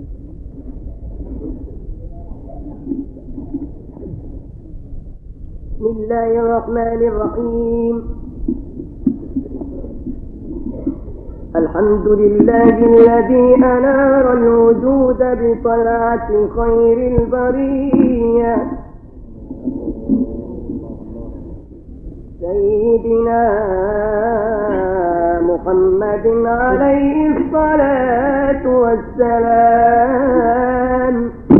بسم الله الرحمن الرحيم. الحمد لله الذي أنار الوجود بطلعة خير البرية سيدنا محمد عليه الصلاة والسلام.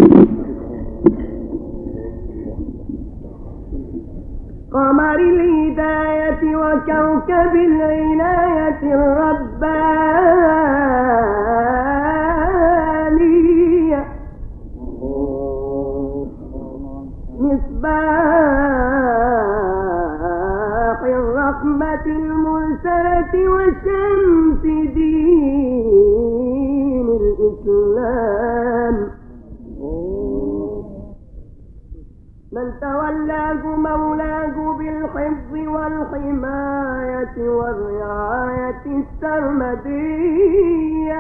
قمر الهداية وكوكب العناية الربانية مصباح الرحمة المرسلة وشمس دين الإسلام. من تولاه مولاه بالحفظ والحماية والرعاية السرمدية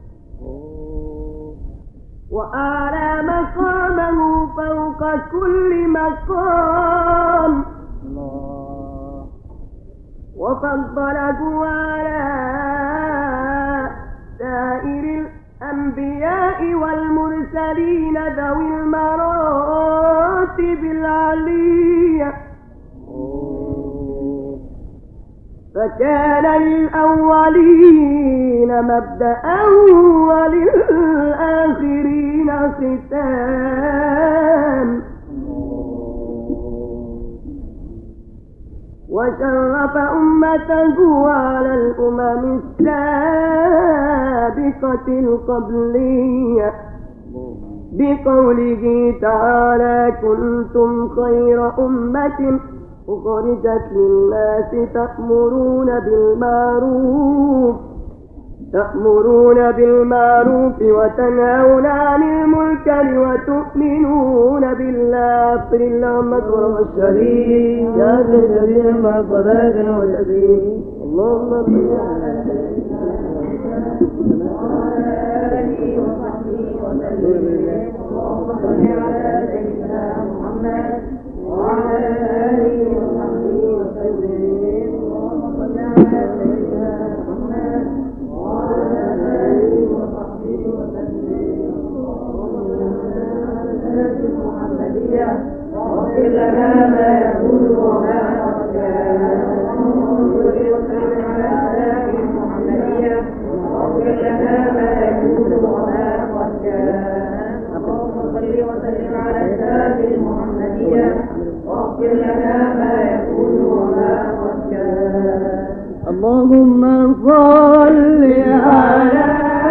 وأعلى مقامه فوق كل مقام وفضله على سائر الأنبياء والمرسلين ذوي المراتب العلية. فكان للأولين مبدأ وللآخرين ختام. وشرف أمته على الأمم السابقة القبلية بقوله تعالى: كنتم خير أمة أخرجت للناس تأمرون بالمعروف وتنهون عن المنكر وتؤمنون بالله. أغفر اللهم والشهيد يا سيدي ما صلاة وتسليم. اللهم صل على سيدنا محمد وعلى آله وصحبه وسلم. اللهم صل على سيدنا محمد وعلى آله وصحبه وسلم. المحمدية واغفر لنا ما يقول وما كان. المحمدية واغفر لنا ما يقول وما كان. اللهم صل وسلم على السلام المحمدية واغفر لنا ما يقول وما كان. اللهم صل على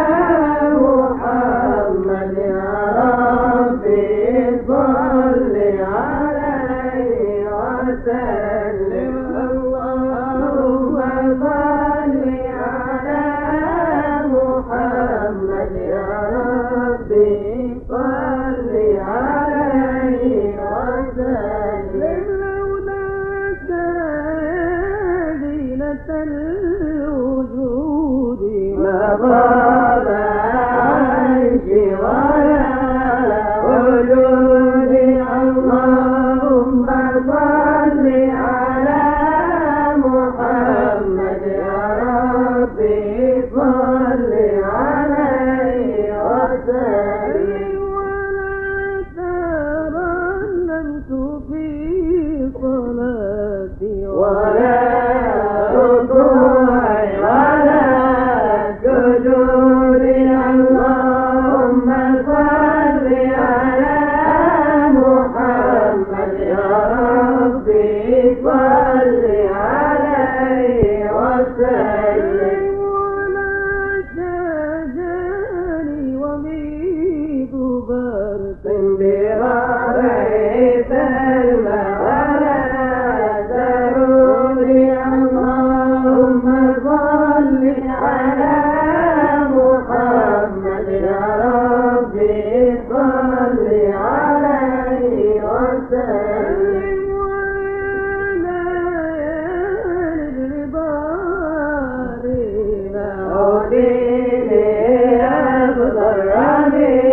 محمد يا ربي صل عليه وسلم. اللهم صل على محمد يا ربي صل عليه وسلم. لولاك زينة الوجود ما غاب عيشي ولا وجودي. اللهم صل على محمد يا ربي صل عليه وسلم. ولا ترنمت في صلاتي ولا ركوعي ولا سجودي. اللهم صل على محمد يا ربي صل عليه وسلم. ولا شجري وميض برق بربعي سلمى ولا سروري. اللهم صل على محمد يا ربي صل عليه وسلم. ولا الرضا عودي لأفضل ربي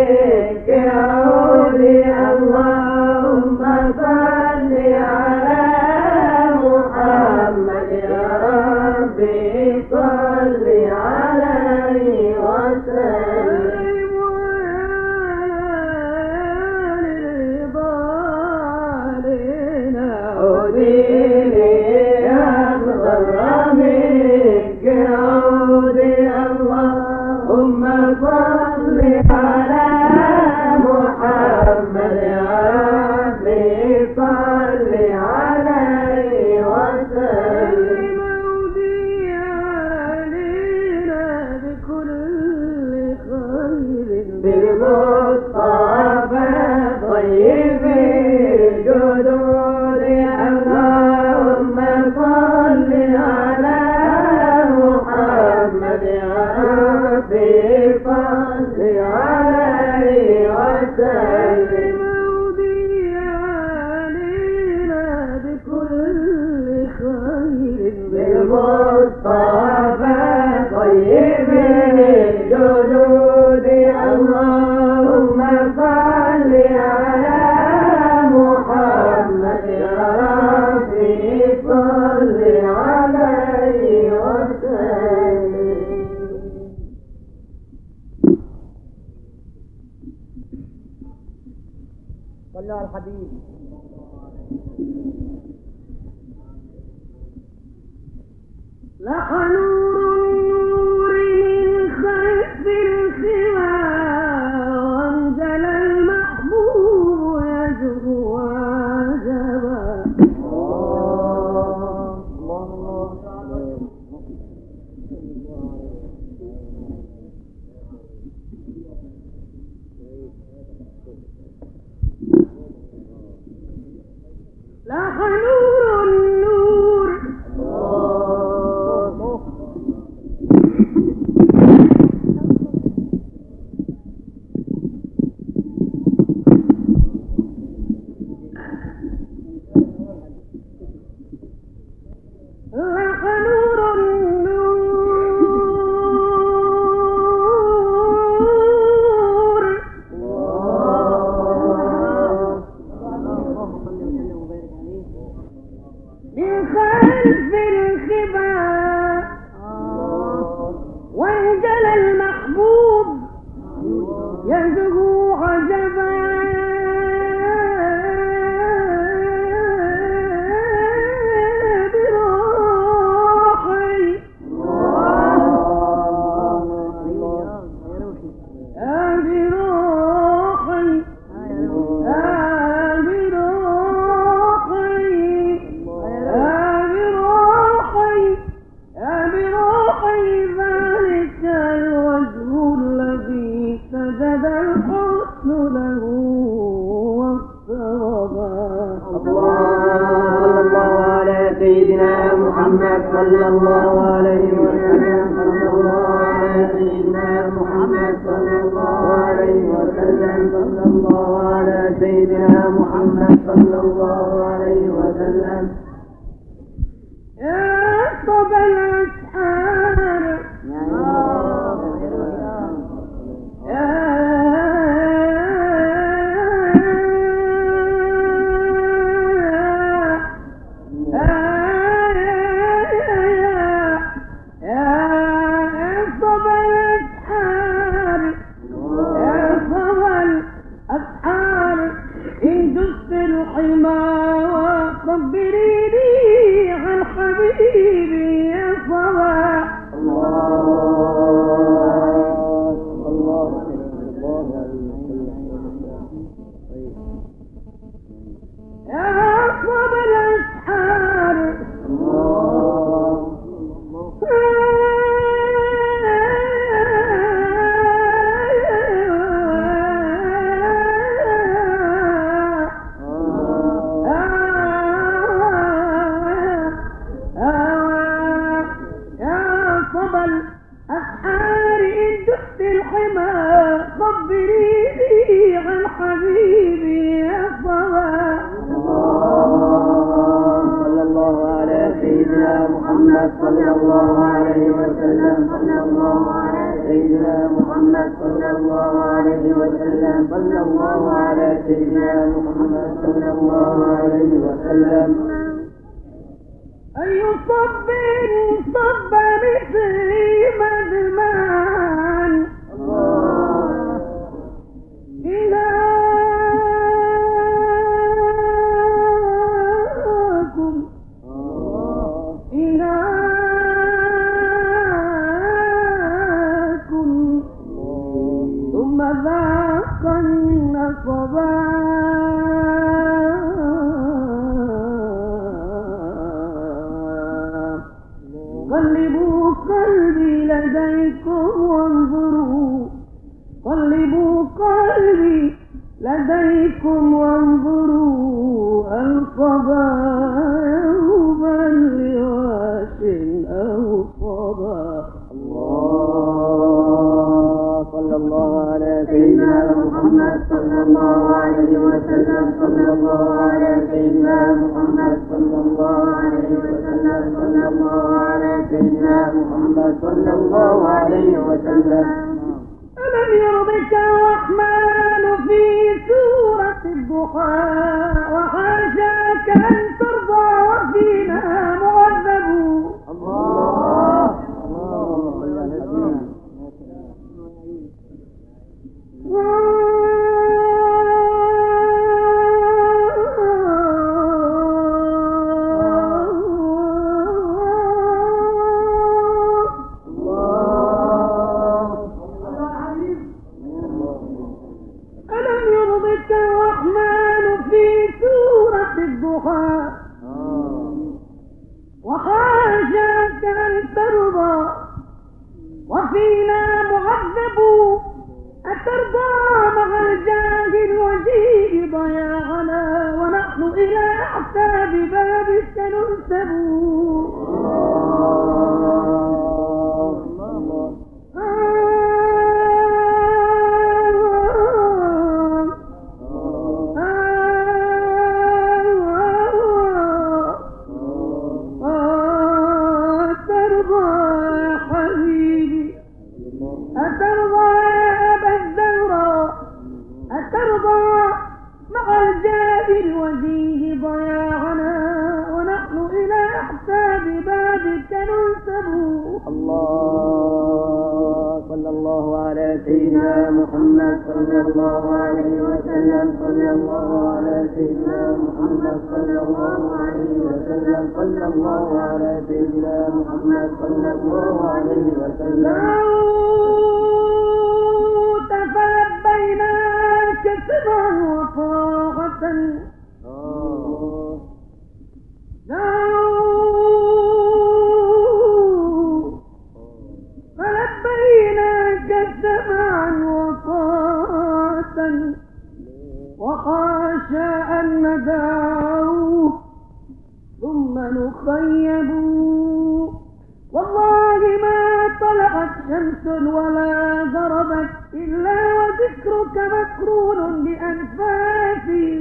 اللهم صل على محمد يا ربي صل عليه وسلم وديع علينا بكل خير بالمصطفى طيب الجدود اللهم صل على محمد يا ربي صل عليه وسلم وديع علينا بكل خير بالمصطفى طيب الجدود اللهم صل على محمد يا ربي صل عليه وسلم صلوا على الحبيب لح نور من خلف الخوى وانجل المحبوب يزهو عجبا لح نور النور لح نور النور من خلف الخبا وانجل المحبوب يزهو عجبا بروحي بروحي بروحي ذلك الوجه الذي سجد الحسن له واقتربا صلى الله على سيدنا محمد صلى الله عليه وسلم صلى الله على سيدنا محمد صلى الله عليه وسلم صلى الله على سيدنا محمد صلى الله عليه وسلم يا صبا الأسحار إن دست الحمى وصبريني عن حبيبي يا صبا يا صبا الأسحار الأسحار إن دست الحمى صبريني عن حبيبي يا صبا صلى الله على سيدنا محمد صلى الله عليه وسلم صلى الله على سيدنا محمد صلى الله عليه وسلم صلى الله على سيدنا محمد صلى الله عليه وسلم أي صب صب مثلي مدمان إلهكم صبا قلبوا قلبي لديكم وانظروا قلبوا قلبي لديكم وانظروا هل صبا يوما لواش أو صبا. الله صلى الله على سيدنا محمد صلى الله عليه وسلم صلى الله على سيدنا محمد صلى الله عليه وسلم صلى الله على سيدنا محمد صلى الله عليه وسلم. ألم يرضك الرحمن في سورة الضحى وحاشاك أن ترضى وفينا معذب. الله ألم يرضك الرحمن في سورة الضحى وحاشاك أن ترضى وفينا معذب. أترضى مع الجاه الوجيه ضياعنا ونحن إلى أعتاب بابك ننسب. الوجيه ضياعنا ونحن إلى أحساب بابك ننسب. الله صلى الله على سيدنا محمد صلى الله عليه وسلم صلى الله على سيدنا محمد صلى الله عليه وسلم صلى الله على سيدنا محمد صلى الله عليه وسلم. تفبيناك سبا وطاعة فلبيناك سمعا وطاعة وخاشى أن ندعوه ثم نخيب. والله ما طلعت شمس ولا غربت إلا وذكرك مكرون بأنفاسي.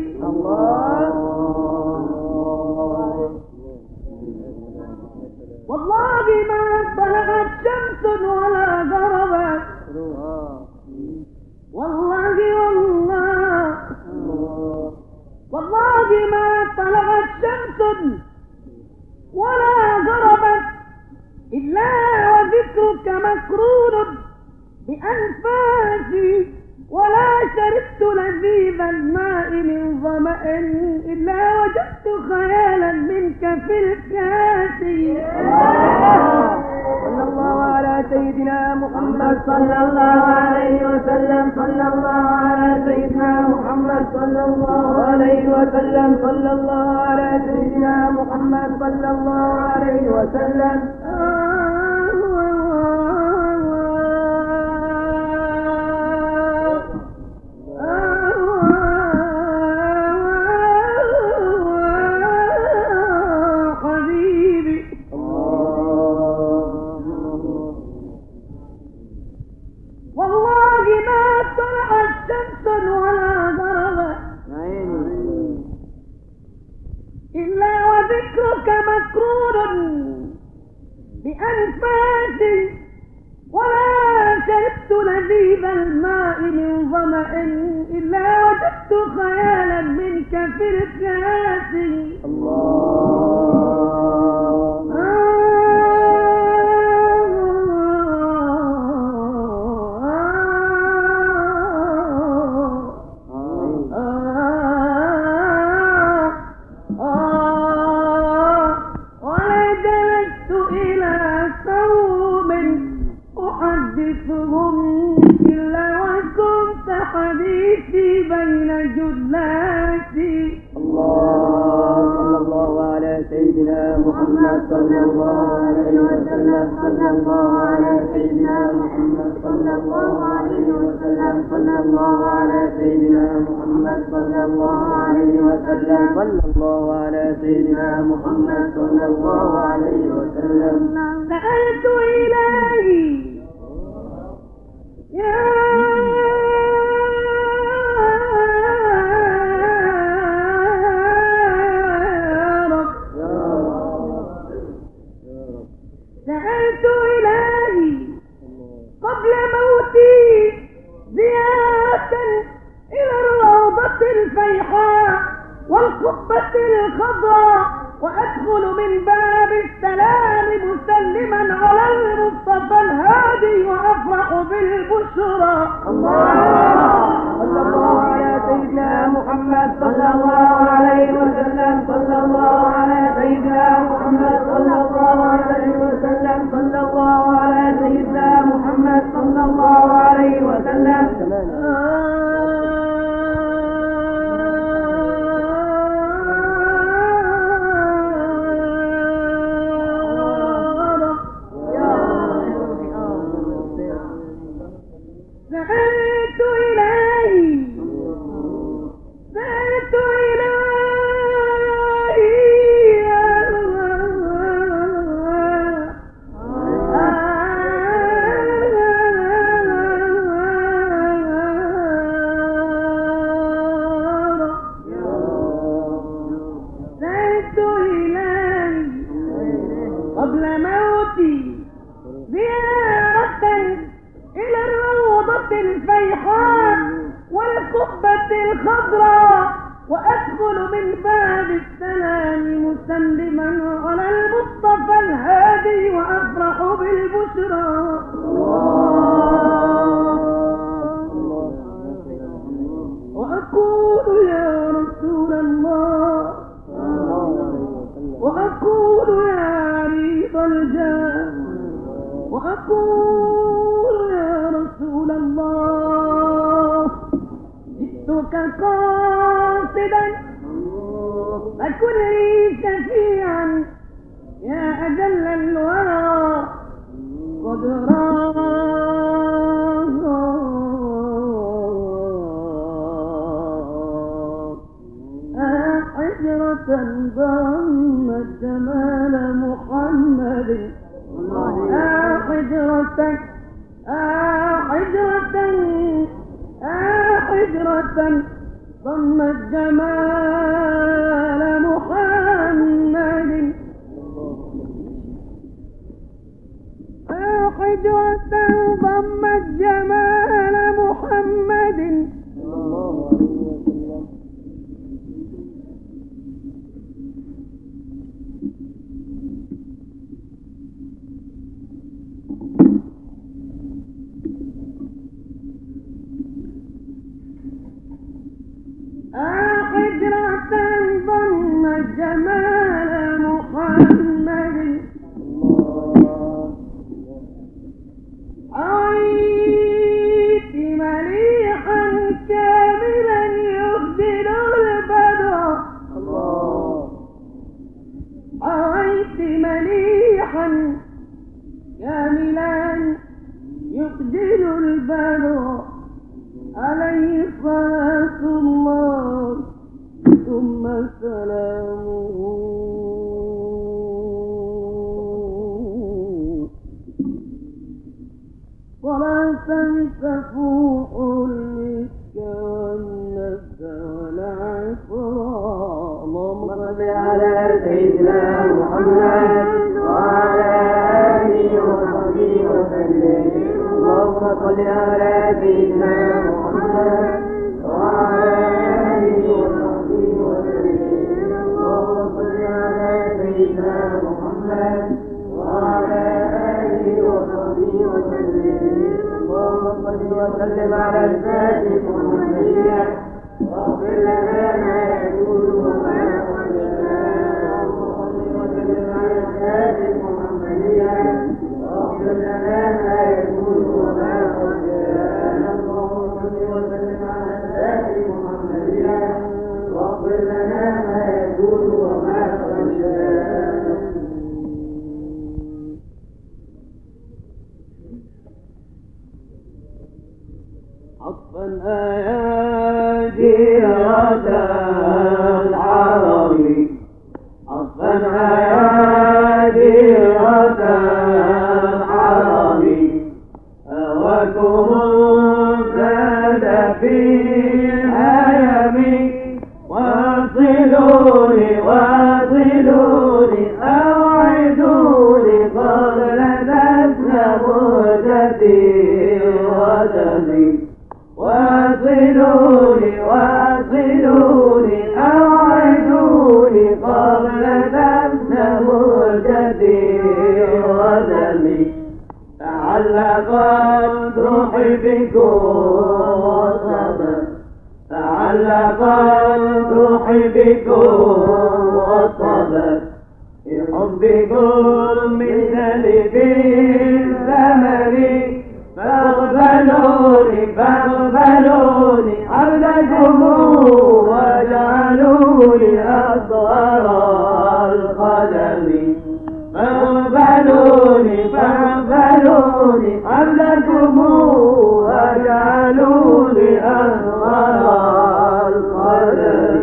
والله ما طلعت شمس ولا غربت والله ما طلعت شمس ولا غربت إلا وذكرك مكرون بأنفاسي. ولا شربت لذيذ الماء من ظمأ إلا وجدت خيالا منك في الكاس. صلى الله على سيدنا محمد صلى الله عليه وسلم صلى الله على سيدنا محمد صلى الله عليه وسلم صلى الله على سيدنا محمد صلى الله عليه وسلم. والله ما طلعت شمس ولا غربت إلا وذكرك مكرون بأنفاسي. ولا شربت لذيذ الماء من ظمأ إلا وجدت خيالا منك في الكاس. أحدثهم إلا وكنت حديثي بين اللاتي صلى الله على سيدنا محمد صلى الله عليه وسلم صلى الله على سيدنا محمد صلى الله عليه وسلم صلى الله على سيدنا محمد صلى الله عليه وسلم صلى الله على سيدنا محمد صلى الله عليه وسلم. سألت إلهي يا رب سألت إلهي قبل موتي زيارة إلى الروضة الفيحاء والقبة الخضراء وأدخل من باب السلام مسلما على المصطفى الهادي وأفرح بالبشرى. صلى الله على سيدنا محمد صلى الله عليه وسلم صلى الله على سيدنا محمد صلى الله عليه وسلم صلى الله على سيدنا محمد صلى الله عليه وسلم. سألت إلهي قبل موتي زيارة إلى الروضة الفيحاء والقبة الخضراء وأدخل من باب السلام مسلما على المصطفى الهادي وأفرح بالبشرى. وأقول يا رسول الله وأقول يا عريض الجاه وأقول يا رسول الله جئتك قاصدا فكن لي شفيعا يا أجل الورى قدرا. حجرة ضمت جمال محمد حجرة ضمت جمال محمد حجرة ضمت جمال محمد حجرة ضمت جمال محمد عيت مليحا كاملا يخجل البدر عيت مليحا كاملا يخجل البدر عليه صلاة الله ثم سلامه صلاة تفوح المسك والنفس والعطاء. اللهم صل على سيدنا محمد وعلى آله وصحبه وسلم. اللهم صل على سيدنا محمد وعلى آله وصحبه وسلم. اللهم صل على سيدنا محمد وعلى آله وصحبه وسلم. اللهم صل وسلم على الذات المحمدية واغفر لنا ما يجوز وما قد كان. اللهم صل وسلم على الذات المحمدية واغفر لنا ما يجوز وما قد كان. اللهم صل وسلم على الذات المحمدية يا جيرة العرب عطفا يا جيرة العرب هواكم زاد في الهيم واصلوني أوعدوني قبل دفن مهجتي ودمي واصلوني أوعدوني قبل دفن مهجتي ودمي تعلقت روحي بكم وصبت تعلقت روحي بكم وصبت في حبكم مثل بالثمن فاقبلوني عبدكم واجعلوني أصغر القدم فاقبلوني عبدكم واجعلوني أصغر القدم.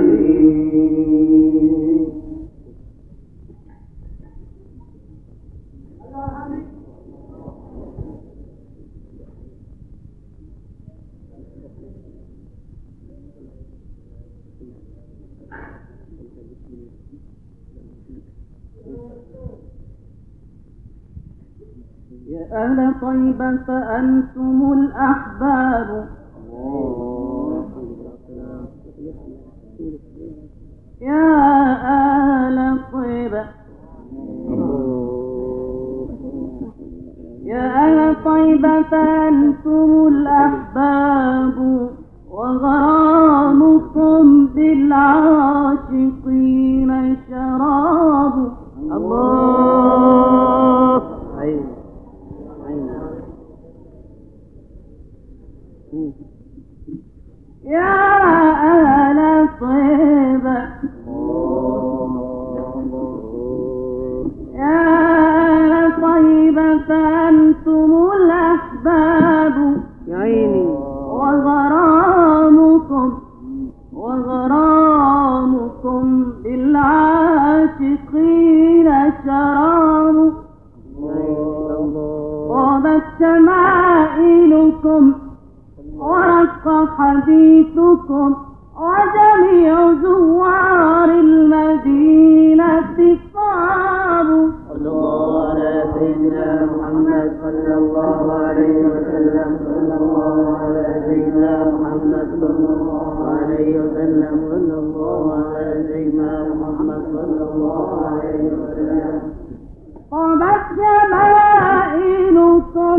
يا أهل طيبة فأنتم الأحباب يا أهل طيبة يا أهل طيبة فأنتم الأحباب وغرامكم بالعاشقين شراب. الله يا أهل طيبة يا أهل طيبة فأنتم الأحباب يا عيني وغرامكم بالعاشقين شراب. طابت شمائلكم ورق حديثكم وجميع زوار المدينة طاب. صلى الله على سيدنا محمد صلى الله عليه وسلم صلى الله على سيدنا محمد صلى الله عليه وسلم صلى الله على سيدنا محمد صلى الله عليه وسلم. طابت شمائلكم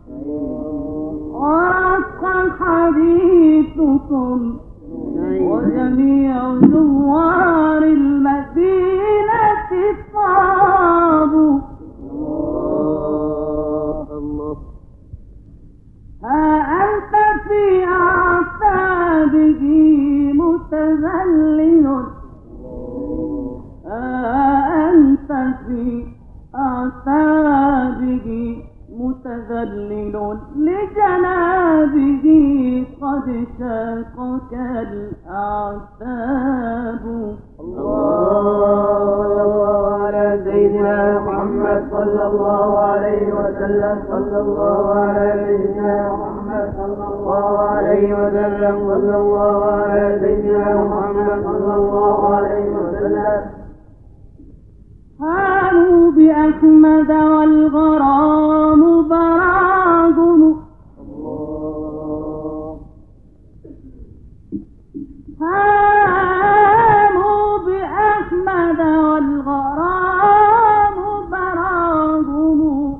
ورق حديثكم وجميع زوار المدينة طاب. ها أنت في أعتابه متذلل أنت في أعتابه متذلل لجنابه قد شاقك الأعتاب. الله على سيدنا محمد صلى الله عليه وسلم صلى الله على سيدنا محمد صلى الله عليه وسلم صلى الله على سيدنا محمد صلى الله عليه وسلم. هانوا بأحمد والغرام براهم هانوا بأحمد والغرام براهم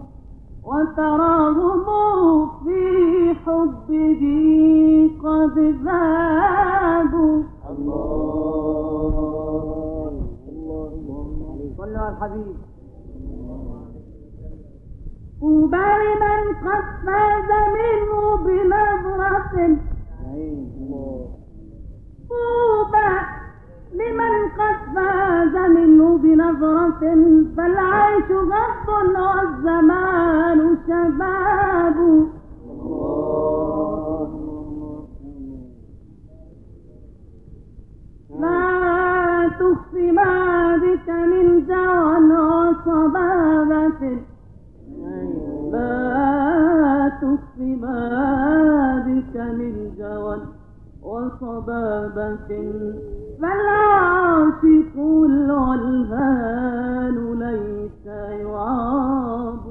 وتراهم في حبه قد ذابوا. صلوا على الحبيب. طوبى لمن قد فاز منه بنظرة طوبى لمن قد فاز منه بنظرة فالعيش غض والزمان شباب. ما بك من جوى وصبابة فالعاشق الغلهان ليس يعاب.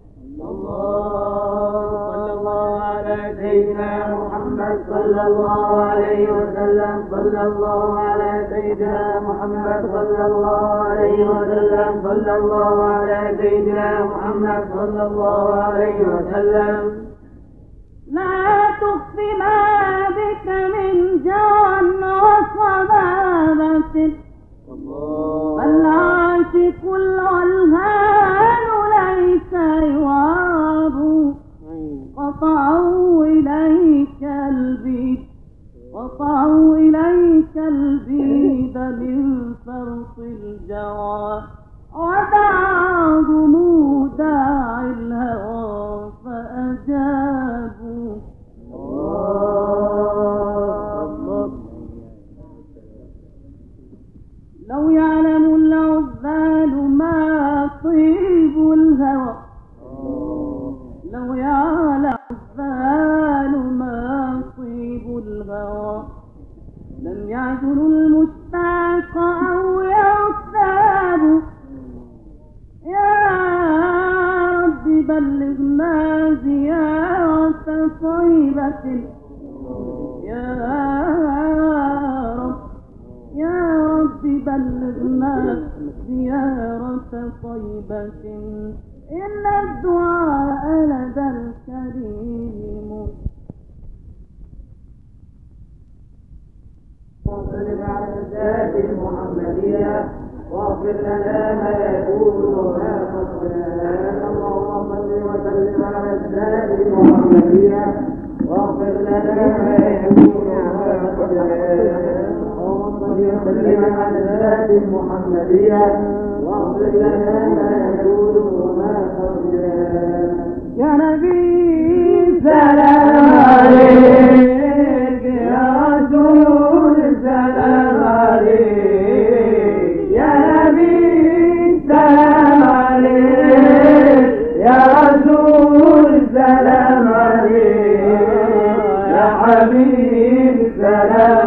صلى الله على سيدنا محمد صلى الله عليه وسلم. صلى الله على سيدنا محمد صلى الله عليه وسلم. صلى الله على سيدنا محمد صلى الله عليه وسلم. لا تخف ما بك من جوى وصبابة فالعاشق الغلهان ليس يعاب. قطعوا إليك البيد من فرط الجوى ودعاهم داعي الهوى فأجابوا. لو يعلم العذال ما طيب الهوى لو يعلم العذال ما طيب الهوى لم يعجلوا المشتاق أو يغتابوا. يا رب بلغنا زيارة طيبة. يا رب بلغنا زيارة طيبة إن الدعاء لدى الكريم. وصل على الذات المحمدية واغفر لنا ما يقول وما قصدنا. اللهم صل وسلم على الذات المحمدية واغفر لنا ما يقول وما قصدنا. اللهم صل وسلم على الذات المحمدية واغفر لنا ما يقول وما قصدنا. يا نبي سلام عليك يا رسول سلام عليك يا نبي سلام عليك يا رسول سلام عليك يا حبيب سلام